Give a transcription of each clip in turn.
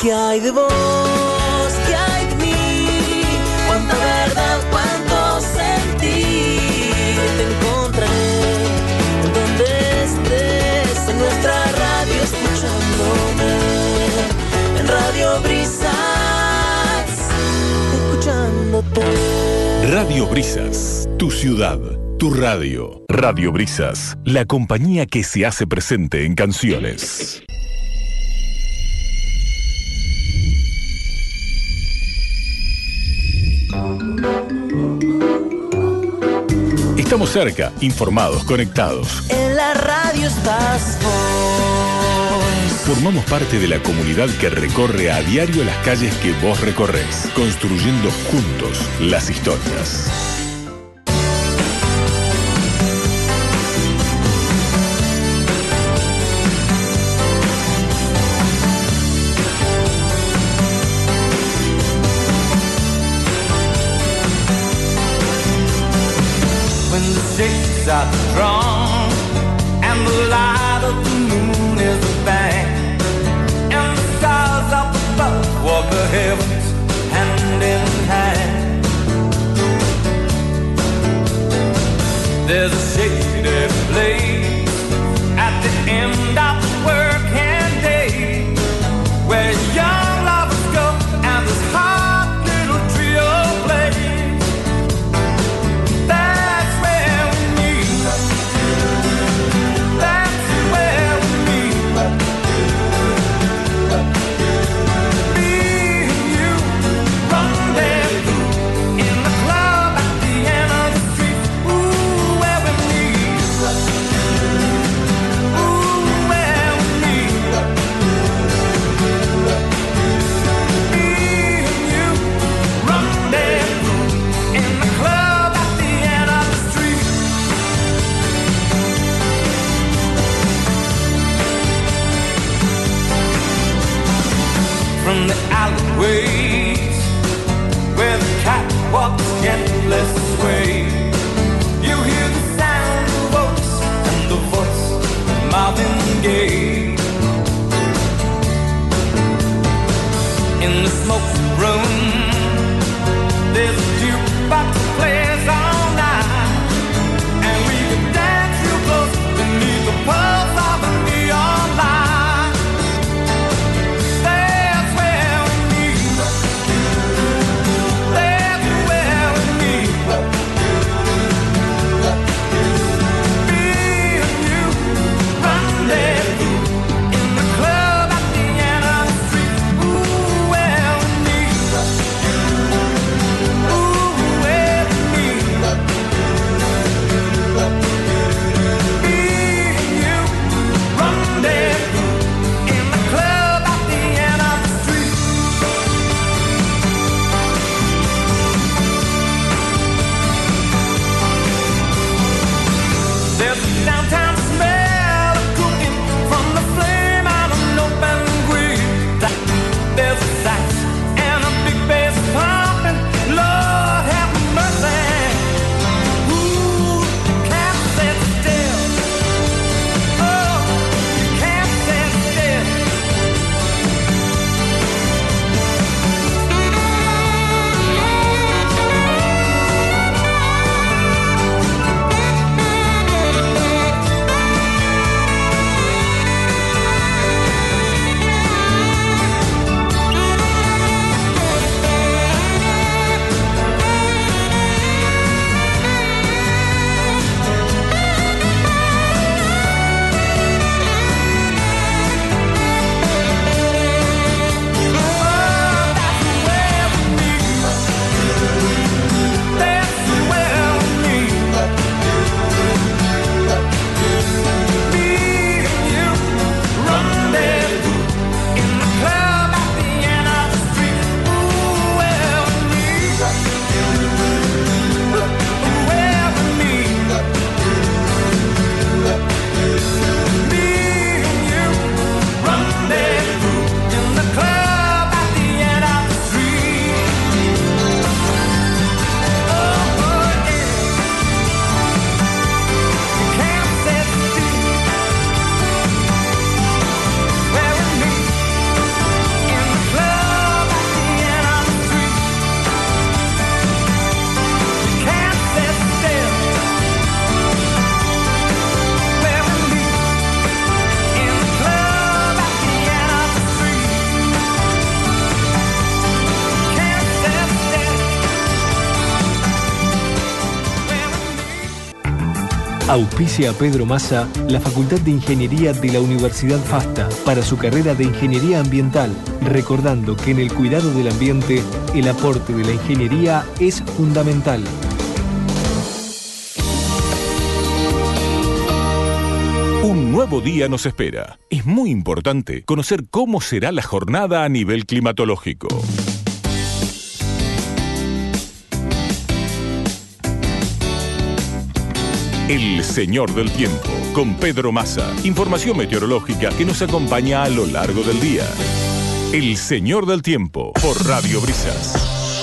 ¿Qué hay de vos? ¿Qué hay de mí? Cuánta verdad, cuánto sentir. Te encontraré en donde estés, en nuestra radio escuchándome, en Radio Brisas, escuchándote. Radio Brisas, tu ciudad, tu radio. Radio Brisas, la compañía que se hace presente en canciones. Estamos cerca, informados, conectados. En la radio estás vos. Formamos parte de la comunidad que recorre a diario las calles que vos recorres, construyendo juntos las historias. Are strong, and the light of the moon is a bang, and the stars up above walk the heavens hand in hand. There's a shady place at the end of the working day, where young lovers go and this hot little trio plays. From the alleyways where the catwalks gently sway, you hear the sound of oats and the voice of Marvin Gaye. In the smoking room, there's a jukebox that plays all night, and we can dance real close beneath the pulse of a neon light. In the club at the end of the street, ooh, well, we need Auspicia a Pedro Massa la Facultad de Ingeniería de la Universidad FASTA para su carrera de Ingeniería Ambiental, recordando que en el cuidado del ambiente el aporte de la ingeniería es fundamental. Un nuevo día nos espera. Es muy importante conocer cómo será la jornada a nivel climatológico. El Señor del Tiempo, con Pedro Massa. Información meteorológica que nos acompaña a lo largo del día. El Señor del Tiempo, por Radio Brisas.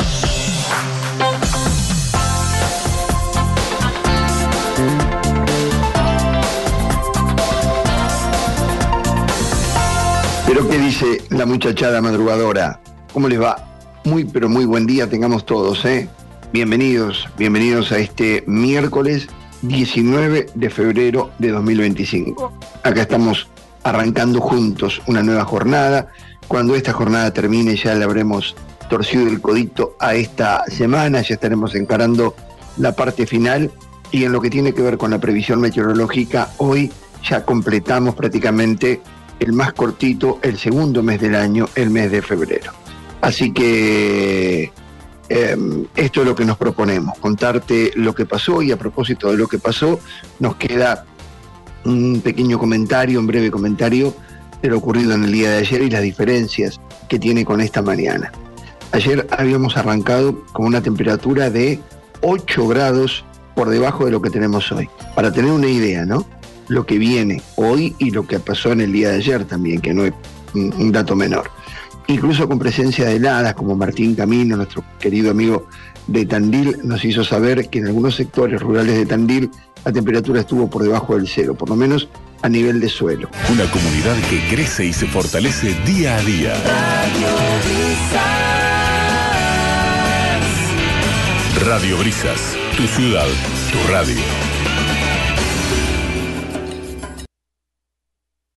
Pero ¿qué dice la muchachada madrugadora? ¿Cómo les va? Muy, pero muy buen día tengamos todos, ¿eh? Bienvenidos a este miércoles 19 de febrero de 2025. Acá estamos arrancando juntos una nueva jornada. Cuando esta jornada termine ya le habremos torcido el codito a esta semana, ya estaremos encarando la parte final, y en lo que tiene que ver con la previsión meteorológica, hoy ya completamos prácticamente el más cortito, el segundo mes del año, el mes de febrero. Así que esto es lo que nos proponemos, contarte lo que pasó, y a propósito de lo que pasó, nos queda un pequeño comentario, un breve comentario de lo ocurrido en el día de ayer y las diferencias que tiene con esta mañana. Ayer habíamos arrancado con una temperatura de 8 grados por debajo de lo que tenemos hoy. Para tener una idea, ¿no? Lo que viene hoy y lo que pasó en el día de ayer también, que no es un dato menor. Incluso con presencia de heladas, como Martín Camino, nuestro querido amigo de Tandil, nos hizo saber que en algunos sectores rurales de Tandil la temperatura estuvo por debajo del cero, por lo menos a nivel de suelo. Una comunidad que crece y se fortalece día a día. Radio Brisas, tu ciudad, tu radio.